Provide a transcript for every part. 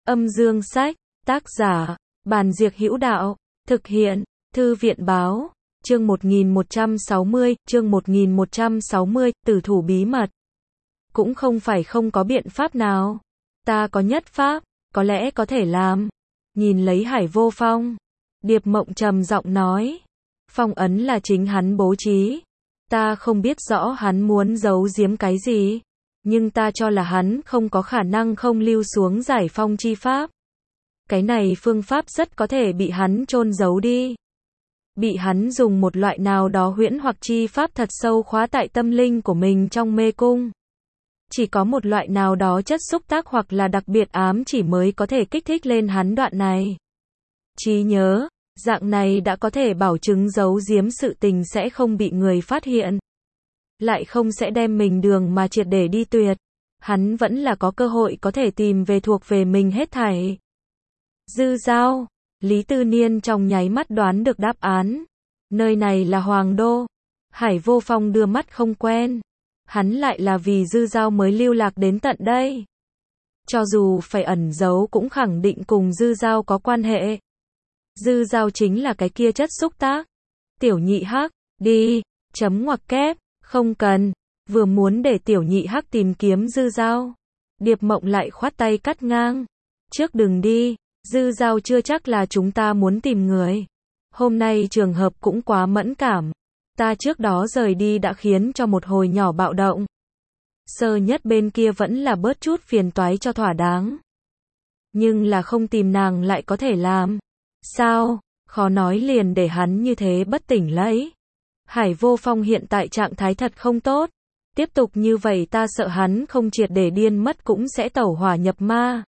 Âm dương sách, tác giả, Bàn Diệc Hữu Đạo, thực hiện, Thư viện Báo, chương 1160, tử thủ bí mật. Cũng không phải không có biện pháp nào. Ta có nhất pháp, có lẽ có thể làm. Nhìn lấy Hải Vô Phong, Điệp Mộng trầm giọng nói. Phong ấn là chính hắn bố trí. Ta không biết rõ hắn muốn giấu giếm cái gì. Nhưng ta cho là hắn không có khả năng không lưu xuống giải phong chi pháp. Cái này phương pháp rất có thể bị hắn chôn giấu đi. Bị hắn dùng một loại nào đó huyễn hoặc chi pháp thật sâu khóa tại tâm linh của mình trong mê cung. Chỉ có một loại nào đó chất xúc tác hoặc là đặc biệt ám chỉ mới có thể kích thích lên hắn đoạn này. Trí nhớ, dạng này đã có thể bảo chứng giấu giếm sự tình sẽ không bị người phát hiện. Lại không sẽ đem mình đường mà triệt để đi tuyệt. Hắn vẫn là có cơ hội có thể tìm về thuộc về mình hết thảy. Dư Giao, Lý Tư Niên trong nháy mắt đoán được đáp án. Nơi này là Hoàng Đô. Hải Vô Phong đưa mắt không quen. Hắn lại là vì Dư Giao mới lưu lạc đến tận đây. Cho dù phải ẩn giấu cũng khẳng định cùng Dư Giao có quan hệ. Dư Giao chính là cái kia chất xúc tác. Tiểu Nhị Hắc, đi, chấm ngoặc kép, không cần. Vừa muốn để Tiểu Nhị Hắc tìm kiếm Dư Giao. Điệp Mộng lại khoát tay cắt ngang. Trước đừng đi, Dư Giao chưa chắc là chúng ta muốn tìm người. Hôm nay trường hợp cũng quá mẫn cảm. Ta trước đó rời đi đã khiến cho một hồi nhỏ bạo động. Sơ nhất bên kia vẫn là bớt chút phiền toái cho thỏa đáng. Nhưng là không tìm nàng lại có thể làm. Sao? Khó nói liền để hắn như thế bất tỉnh lấy. Hải Vô Phong hiện tại trạng thái thật không tốt. Tiếp tục như vậy ta sợ hắn không triệt để điên mất cũng sẽ tẩu hỏa nhập ma.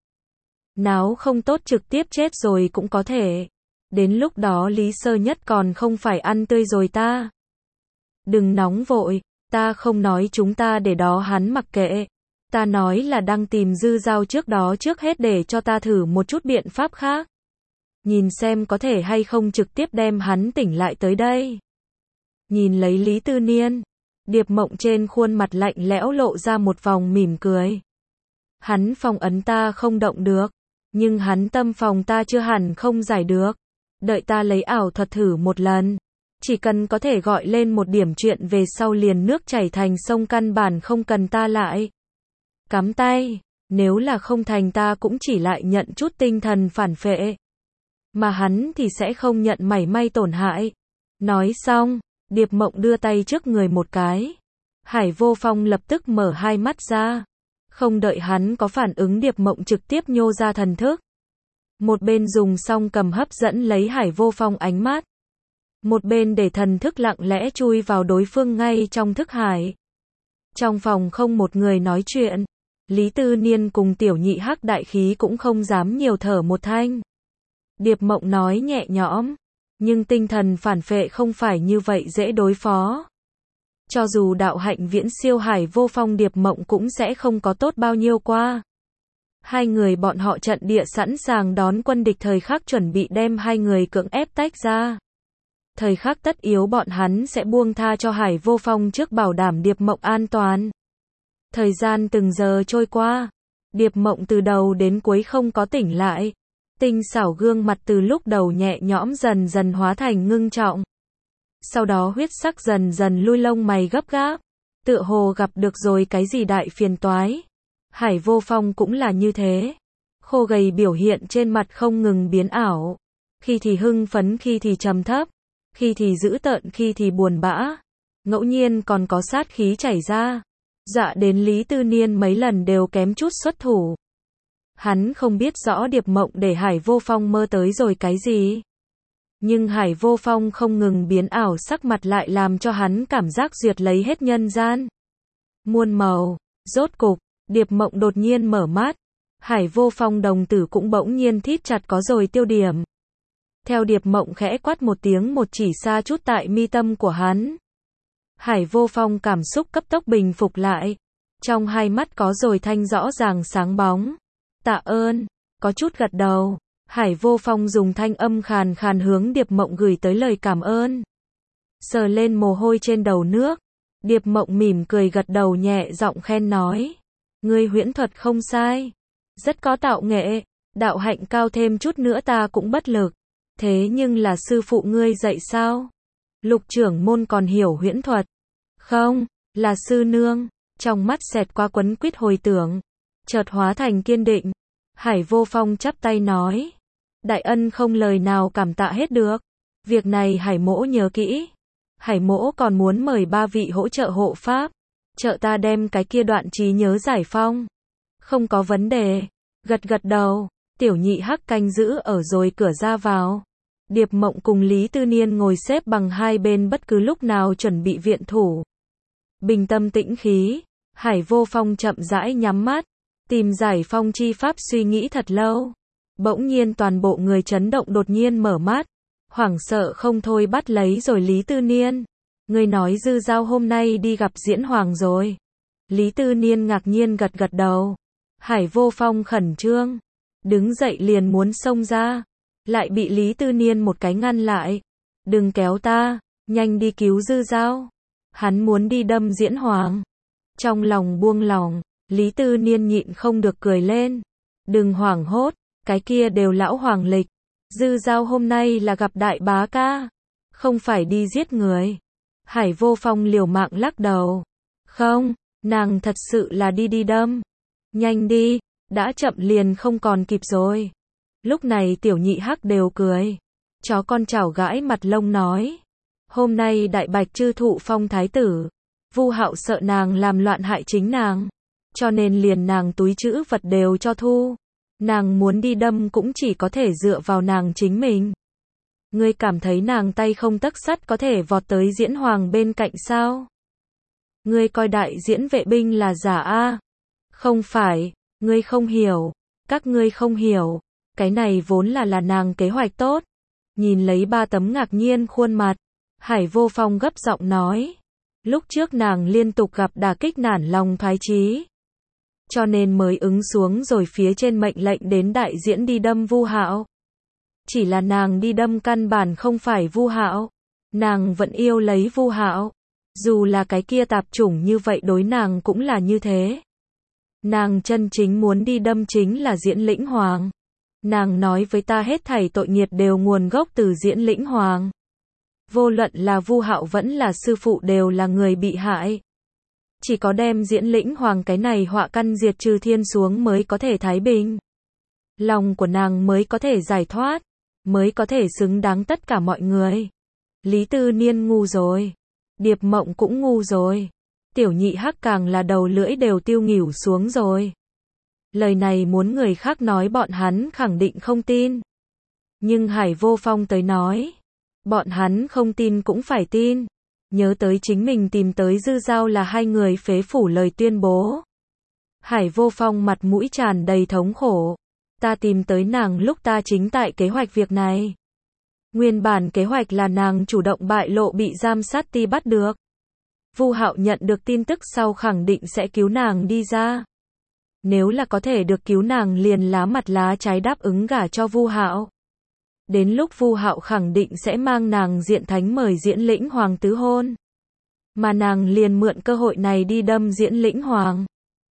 Náo không tốt trực tiếp chết rồi cũng có thể. Đến lúc đó Lý Sơ Nhất còn không phải ăn tươi rồi ta. Đừng nóng vội, ta không nói chúng ta để đó hắn mặc kệ. Ta nói là đang tìm Dư Giao trước đó trước hết để cho ta thử một chút biện pháp khác. Nhìn xem có thể hay không trực tiếp đem hắn tỉnh lại tới đây. Nhìn lấy Lý Tư Niên, Điệp Mộng trên khuôn mặt lạnh lẽo lộ ra một vòng mỉm cười. Hắn phong ấn ta không động được, nhưng hắn tâm phòng ta chưa hẳn không giải được. Đợi ta lấy ảo thuật thử một lần. Chỉ cần có thể gọi lên một điểm chuyện về sau liền nước chảy thành sông căn bản không cần ta lại. Cắm tay, nếu là không thành ta cũng chỉ lại nhận chút tinh thần phản phệ. Mà hắn thì sẽ không nhận mảy may tổn hại. Nói xong, Điệp Mộng đưa tay trước người một cái. Hải Vô Phong lập tức mở hai mắt ra. Không đợi hắn có phản ứng Điệp Mộng trực tiếp nhô ra thần thức. Một bên dùng song cầm hấp dẫn lấy Hải Vô Phong ánh mắt. Một bên để thần thức lặng lẽ chui vào đối phương ngay trong thức hải. Trong phòng không một người nói chuyện. Lý Tư Niên cùng Tiểu Nhị Hắc đại khí cũng không dám nhiều thở một thanh. Điệp Mộng nói nhẹ nhõm. Nhưng tinh thần phản phệ không phải như vậy dễ đối phó. Cho dù đạo hạnh viễn siêu Hải Vô Phong Điệp Mộng cũng sẽ không có tốt bao nhiêu qua. Hai người bọn họ trận địa sẵn sàng đón quân địch thời khắc chuẩn bị đem hai người cưỡng ép tách ra. Thời khắc tất yếu bọn hắn sẽ buông tha cho Hải Vô Phong trước bảo đảm Điệp Mộng an toàn. Thời gian từng giờ trôi qua. Điệp Mộng từ đầu đến cuối không có tỉnh lại. Tinh xảo gương mặt từ lúc đầu nhẹ nhõm dần dần hóa thành ngưng trọng. Sau đó huyết sắc dần dần lui lông mày gấp gáp. Tựa hồ gặp được rồi cái gì đại phiền toái. Hải Vô Phong cũng là như thế. Khô gầy biểu hiện trên mặt không ngừng biến ảo. Khi thì hưng phấn khi thì trầm thấp. Khi thì dữ tợn khi thì buồn bã. Ngẫu nhiên còn có sát khí chảy ra. Dọa đến Lý Tư Niên mấy lần đều kém chút xuất thủ. Hắn không biết rõ Điệp Mộng để Hải Vô Phong mơ tới rồi cái gì. Nhưng Hải Vô Phong không ngừng biến ảo sắc mặt lại làm cho hắn cảm giác duyệt lấy hết nhân gian. Muôn màu, rốt cục, Điệp Mộng đột nhiên mở mắt. Hải Vô Phong đồng tử cũng bỗng nhiên thít chặt có rồi tiêu điểm. Theo Điệp Mộng khẽ quát một tiếng một chỉ xa chút tại mi tâm của hắn. Hải Vô Phong cảm xúc cấp tốc bình phục lại. Trong hai mắt có rồi thanh rõ ràng sáng bóng. Tạ ơn, có chút gật đầu. Hải Vô Phong dùng thanh âm khàn khàn hướng Điệp Mộng gửi tới lời cảm ơn. Sờ lên mồ hôi trên đầu nước. Điệp Mộng mỉm cười gật đầu nhẹ giọng khen nói. Ngươi huyễn thuật không sai. Rất có tạo nghệ. Đạo hạnh cao thêm chút nữa ta cũng bất lực. Thế nhưng là sư phụ ngươi dạy sao? Lục trưởng môn còn hiểu huyễn thuật. Không, là sư nương. Trong mắt xẹt qua quấn quýt hồi tưởng, chợt hóa thành kiên định. Hải Vô Phong chắp tay nói. Đại ân không lời nào cảm tạ hết được. Việc này Hải mỗ nhớ kỹ. Hải mỗ còn muốn mời 3 vị hỗ trợ hộ pháp. Trợ ta đem cái kia đoạn trí nhớ giải phong. Không có vấn đề. Gật gật đầu. Tiểu nhị hắc canh giữ ở rồi cửa ra vào. Điệp Mộng cùng Lý Tư Niên ngồi xếp bằng hai bên bất cứ lúc nào chuẩn bị viện thủ. Bình tâm tĩnh khí. Hải Vô Phong chậm rãi nhắm mắt. Tìm giải phong chi pháp suy nghĩ thật lâu. Bỗng nhiên toàn bộ người chấn động đột nhiên mở mắt. Hoảng sợ không thôi bắt lấy rồi Lý Tư Niên. Người nói Dư Giao hôm nay đi gặp Diễn Hoàng rồi. Lý Tư Niên ngạc nhiên gật gật đầu. Hải Vô Phong khẩn trương. Đứng dậy liền muốn xông ra. Lại bị Lý Tư Niên một cái ngăn lại. Đừng kéo ta, nhanh đi cứu Dư Giao. Hắn muốn đi đâm Diễn Hoàng. Trong lòng buông lòng, Lý Tư Niên nhịn không được cười lên. Đừng hoảng hốt, cái kia đều lão hoàng lịch. Dư Giao hôm nay là gặp đại bá ca. Không phải đi giết người. Hải Vô Phong liều mạng lắc đầu. Không, nàng thật sự là đi đâm. Nhanh đi, đã chậm liền không còn kịp rồi. Lúc này tiểu nhị hắc đều cười. Chó con chảo gãi mặt lông nói. Hôm nay đại bạch chư thụ phong thái tử. Vu Hạo sợ nàng làm loạn hại chính nàng. Cho nên liền nàng túi trữ vật đều cho thu. Nàng muốn đi đâm cũng chỉ có thể dựa vào nàng chính mình. Ngươi cảm thấy nàng tay không tấc sắt có thể vọt tới Diễn Hoàng bên cạnh sao? Ngươi coi đại diễn vệ binh là giả a? Không phải, ngươi không hiểu. Các ngươi không hiểu. Cái này vốn là nàng kế hoạch tốt. Nhìn lấy 3 tấm ngạc nhiên khuôn mặt. Hải Vô Phong gấp giọng nói. Lúc trước nàng liên tục gặp đả kích nản lòng thoái chí. Cho nên mới ứng xuống rồi phía trên mệnh lệnh đến đại diễn đi đâm Vu Hạo. Chỉ là nàng đi đâm căn bản không phải Vu Hạo. Nàng vẫn yêu lấy Vu Hạo. Dù là cái kia tạp chủng như vậy đối nàng cũng là như thế. Nàng chân chính muốn đi đâm chính là Diễn Lĩnh Hoàng. Nàng nói với ta hết thảy tội nghiệt đều nguồn gốc từ Diễn Lĩnh Hoàng. Vô luận là Vu Hạo vẫn là sư phụ đều là người bị hại. Chỉ có đem Diễn Lĩnh Hoàng cái này họa căn diệt trừ thiên xuống mới có thể thái bình. Lòng của nàng mới có thể giải thoát. Mới có thể xứng đáng tất cả mọi người. Lý Tư Niên ngu rồi. Điệp Mộng cũng ngu rồi. Tiểu nhị hắc càng là đầu lưỡi đều tiêu nghỉu xuống rồi. Lời này muốn người khác nói bọn hắn khẳng định không tin. Nhưng Hải Vô Phong tới nói. Bọn hắn không tin cũng phải tin. Nhớ tới chính mình tìm tới Dư Giao là hai người phế phủ lời tuyên bố. Hải Vô Phong mặt mũi tràn đầy thống khổ. Ta tìm tới nàng lúc ta chính tại kế hoạch việc này. Nguyên bản kế hoạch là nàng chủ động bại lộ bị giam sát ti bắt được. Vu Hạo nhận được tin tức sau khẳng định sẽ cứu nàng đi ra. Nếu là có thể được cứu nàng liền lá mặt lá trái đáp ứng gả cho Vu Hạo. Đến lúc Vu Hạo khẳng định sẽ mang nàng Diện Thánh mời Diễn Lĩnh Hoàng tứ hôn. Mà nàng liền mượn cơ hội này đi đâm Diễn Lĩnh Hoàng.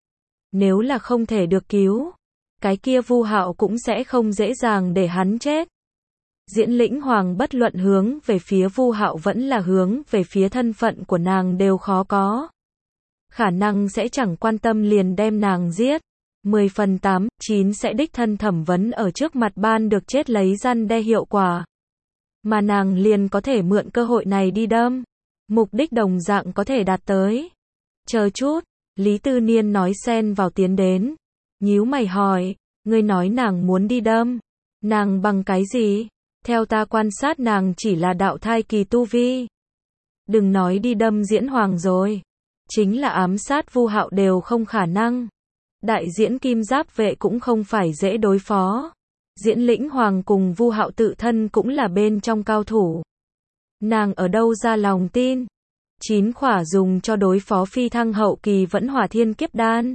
Nếu là không thể được cứu, cái kia Vu Hạo cũng sẽ không dễ dàng để hắn chết. Diễn Lĩnh Hoàng bất luận hướng về phía Vu Hạo vẫn là hướng về phía thân phận của nàng đều khó có. Khả năng sẽ chẳng quan tâm liền đem nàng giết. 10 phần 8, 9 sẽ đích thân thẩm vấn ở trước mặt ban được chết lấy răn đe hiệu quả. Mà nàng liền có thể mượn cơ hội này đi đâm. Mục đích đồng dạng có thể đạt tới. Chờ chút, Lý Tư Niên nói xen vào tiến đến. Nhíu mày hỏi, ngươi nói nàng muốn đi đâm. Nàng bằng cái gì? Theo ta quan sát nàng chỉ là đạo thai kỳ tu vi. Đừng nói đi đâm Diễn Hoàng rồi. Chính là ám sát Vu Hạo đều không khả năng. Đại diễn Kim Giáp vệ cũng không phải dễ đối phó. Diễn Lĩnh Hoàng cùng Vu Hạo tự thân cũng là bên trong cao thủ. Nàng ở đâu ra lòng tin? 9 khỏa dùng cho đối phó phi thăng hậu kỳ vẫn hỏa thiên kiếp đan.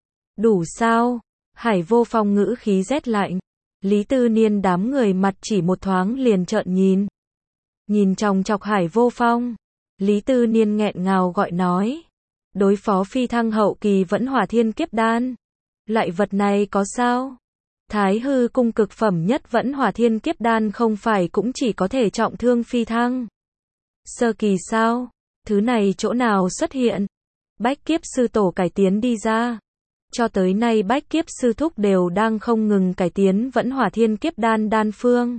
Đủ sao? Hải Vô Phong ngữ khí rét lạnh. Lý Tư Niên đám người mặt chỉ một thoáng liền trợn nhìn. Nhìn chòng chọc Hải Vô Phong. Lý Tư Niên nghẹn ngào gọi nói. Đối phó phi thăng hậu kỳ vẫn hỏa thiên kiếp đan. Loại vật này có sao? Thái hư cung cực phẩm nhất vẫn hỏa thiên kiếp đan không phải cũng chỉ có thể trọng thương phi thăng. Sơ kỳ sao? Thứ này chỗ nào xuất hiện? Bách kiếp sư tổ cải tiến đi ra. Cho tới nay bách kiếp sư thúc đều đang không ngừng cải tiến vẫn hỏa thiên kiếp đan đan phương.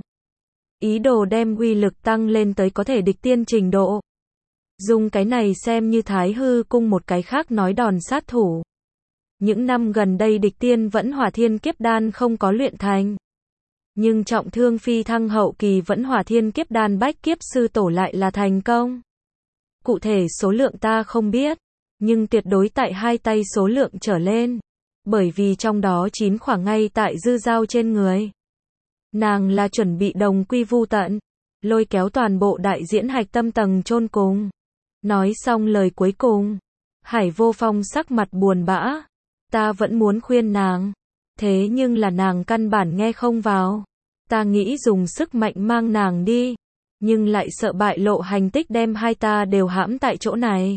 Ý đồ đem uy lực tăng lên tới có thể địch tiên trình độ. Dùng cái này xem như Thái hư cung một cái khác nói đòn sát thủ. Những năm gần đây địch tiên vẫn hỏa thiên kiếp đan không có luyện thành. Nhưng trọng thương phi thăng hậu kỳ vẫn hỏa thiên kiếp đan bách kiếp sư tổ lại là thành công. Cụ thể số lượng ta không biết, nhưng tuyệt đối tại 2 tay số lượng trở lên. Bởi vì trong đó 9 khoảng ngay tại dư dao trên người. Nàng là chuẩn bị đồng quy vu tận, lôi kéo toàn bộ đại diễn hạch tâm tầng chôn cùng. Nói xong lời cuối cùng, Hải Vô Phong sắc mặt buồn bã. Ta vẫn muốn khuyên nàng, thế nhưng là nàng căn bản nghe không vào. Ta nghĩ dùng sức mạnh mang nàng đi, nhưng lại sợ bại lộ hành tích đem hai ta đều hãm tại chỗ này.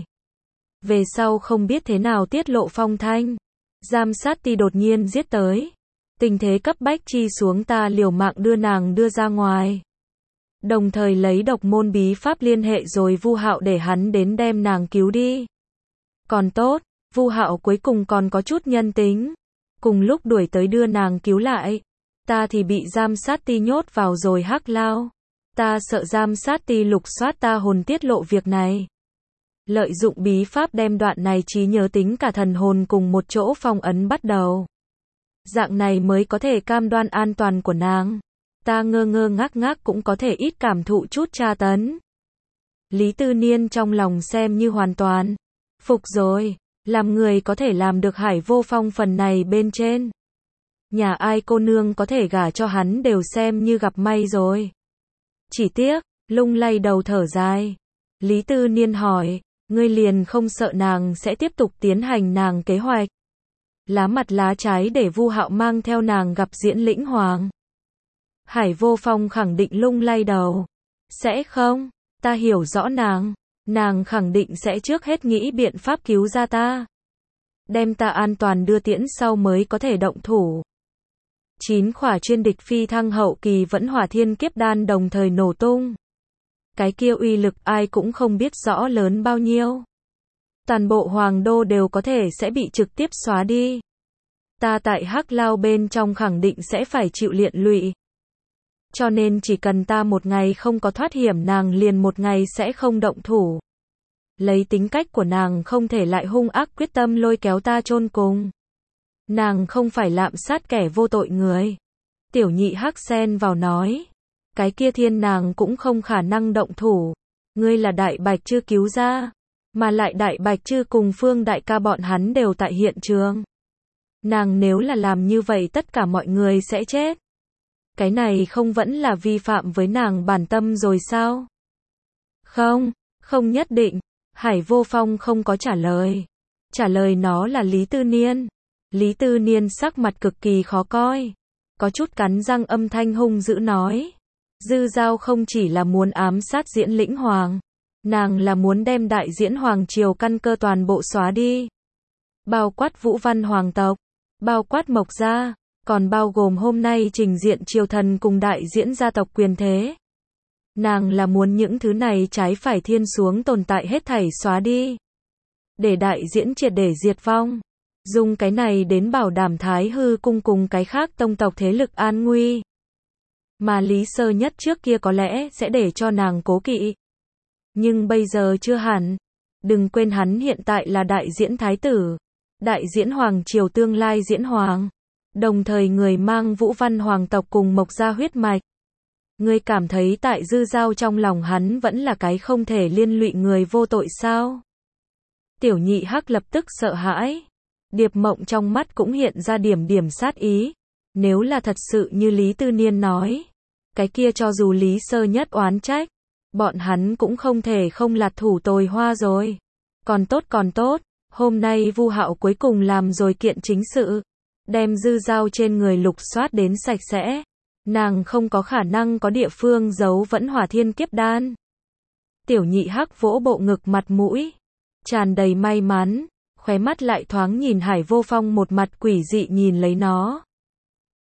Về sau không biết thế nào tiết lộ phong thanh. Giám sát ti đột nhiên giết tới. Tình thế cấp bách chi xuống ta liều mạng đưa nàng đưa ra ngoài. Đồng thời lấy độc môn bí pháp liên hệ rồi Vu Hạo để hắn đến đem nàng cứu đi. Còn tốt, Vu Hạo cuối cùng còn có chút nhân tính. Cùng lúc đuổi tới đưa nàng cứu lại. Ta thì bị giám sát ti nhốt vào rồi hắc lao. Ta sợ giám sát ti lục soát ta hồn tiết lộ việc này. Lợi dụng bí pháp đem đoạn này trí nhớ tính cả thần hồn cùng một chỗ phong ấn bắt đầu. Dạng này mới có thể cam đoan an toàn của nàng. Ta ngơ ngơ ngác ngác cũng có thể ít cảm thụ chút tra tấn. Lý Tư Niên trong lòng xem như hoàn toàn phục rồi. Làm người có thể làm được Hải Vô Phong phần này bên trên. Nhà ai cô nương có thể gả cho hắn đều xem như gặp may rồi. Chỉ tiếc, lung lay đầu thở dài. Lý Tư Niên hỏi, ngươi liền không sợ nàng sẽ tiếp tục tiến hành nàng kế hoạch. Lá mặt lá trái để Vu Hạo mang theo nàng gặp Diễn Lĩnh Hoàng. Hải Vô Phong khẳng định lung lay đầu. Sẽ không, ta hiểu rõ nàng. Nàng khẳng định sẽ trước hết nghĩ biện pháp cứu ra ta. Đem ta an toàn đưa tiễn sau mới có thể động thủ. 9 khỏa chuyên địch phi thăng hậu kỳ vẫn hỏa thiên kiếp đan đồng thời nổ tung. Cái kia uy lực ai cũng không biết rõ lớn bao nhiêu. Toàn bộ hoàng đô đều có thể sẽ bị trực tiếp xóa đi. Ta tại hắc lao bên trong khẳng định sẽ phải chịu liện lụy. Cho nên chỉ cần ta một ngày không có thoát hiểm nàng liền một ngày sẽ không động thủ. Lấy tính cách của nàng không thể lại hung ác quyết tâm lôi kéo ta chôn cùng. Nàng không phải lạm sát kẻ vô tội người. Tiểu nhị hắc xen vào nói. Cái kia thiên nàng cũng không khả năng động thủ. Ngươi là đại bạch chưa cứu ra. Mà lại đại bạch chưa cùng Phương đại ca bọn hắn đều tại hiện trường. Nàng nếu là làm như vậy tất cả mọi người sẽ chết. Cái này không vẫn là vi phạm với nàng bản tâm rồi sao? Không, không nhất định. Hải Vô Phong không có trả lời. Trả lời nó là Lý Tư Niên. Lý Tư Niên sắc mặt cực kỳ khó coi. Có chút cắn răng âm thanh hung dữ nói. Dư Giao không chỉ là muốn ám sát Diễn Lĩnh Hoàng. Nàng là muốn đem đại diễn hoàng triều căn cơ toàn bộ xóa đi. Bao quát Vũ Văn hoàng tộc. Bao quát Mộc gia. Còn bao gồm hôm nay trình diện triều thần cùng đại diễn gia tộc quyền thế. Nàng là muốn những thứ này trái phải thiên xuống tồn tại hết thảy xóa đi. Để đại diễn triệt để diệt vong. Dùng cái này đến bảo đảm Thái hư cung cùng cái khác tông tộc thế lực an nguy. Mà Lý Sơ Nhất trước kia có lẽ sẽ để cho nàng cố kỵ. Nhưng bây giờ chưa hẳn. Đừng quên hắn hiện tại là đại diễn thái tử. Đại diễn hoàng triều tương lai diễn hoàng. Đồng thời người mang Vũ Văn hoàng tộc cùng Mộc gia huyết mạch. Ngươi cảm thấy tại Dư Giao trong lòng hắn vẫn là cái không thể liên lụy người vô tội sao? Tiểu nhị hắc lập tức sợ hãi. Điệp Mộng trong mắt cũng hiện ra điểm sát ý. Nếu là thật sự như Lý Tư Niên nói. Cái kia cho dù Lý Sơ Nhất oán trách. Bọn hắn cũng không thể không lạt thủ tồi hoa rồi. Còn tốt. Hôm nay Vu Hạo cuối cùng làm rồi kiện chính sự. Đem Dư Giao trên người lục soát đến sạch sẽ. Nàng không có khả năng có địa phương giấu vẫn hỏa thiên kiếp đan. Tiểu nhị hắc vỗ bộ ngực mặt mũi. Tràn đầy may mắn. Khóe mắt lại thoáng nhìn Hải Vô Phong một mặt quỷ dị nhìn lấy nó.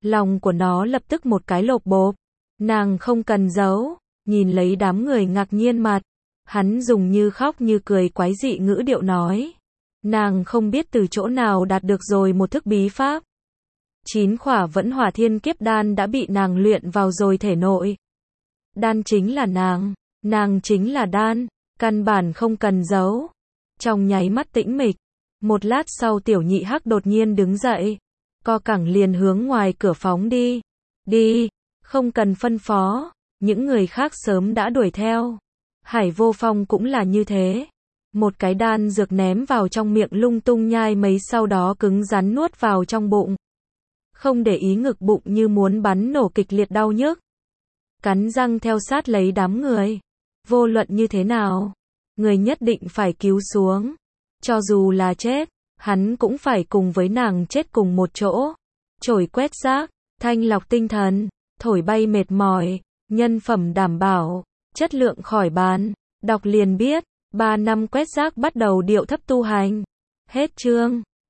Lòng của nó lập tức một cái lộp bộp. Nàng không cần giấu, nhìn lấy đám người ngạc nhiên mặt. Hắn dùng như khóc như cười quái dị ngữ điệu nói. Nàng không biết từ chỗ nào đạt được rồi một thức bí pháp. 9 khỏa vẫn hỏa thiên kiếp đan đã bị nàng luyện vào rồi thể nội. Đan chính là nàng chính là đan, căn bản không cần giấu. Trong nháy mắt tĩnh mịch, một lát sau Tiểu Nhị Hắc đột nhiên đứng dậy, co cẳng liền hướng ngoài cửa phóng đi. Đi, không cần phân phó, những người khác sớm đã đuổi theo. Hải Vô Phong cũng là như thế. Một cái đan dược ném vào trong miệng lung tung nhai mấy sau đó cứng rắn nuốt vào trong bụng. Không để ý ngực bụng như muốn bắn nổ kịch liệt đau nhức. Cắn răng theo sát lấy đám người. Vô luận như thế nào, người nhất định phải cứu xuống. Cho dù là chết, hắn cũng phải cùng với nàng chết cùng một chỗ. Chổi quét rác, thanh lọc tinh thần, thổi bay mệt mỏi, nhân phẩm đảm bảo, chất lượng khỏi bàn. Đọc liền biết, 3 năm quét rác bắt đầu điệu thấp tu hành. Hết chương.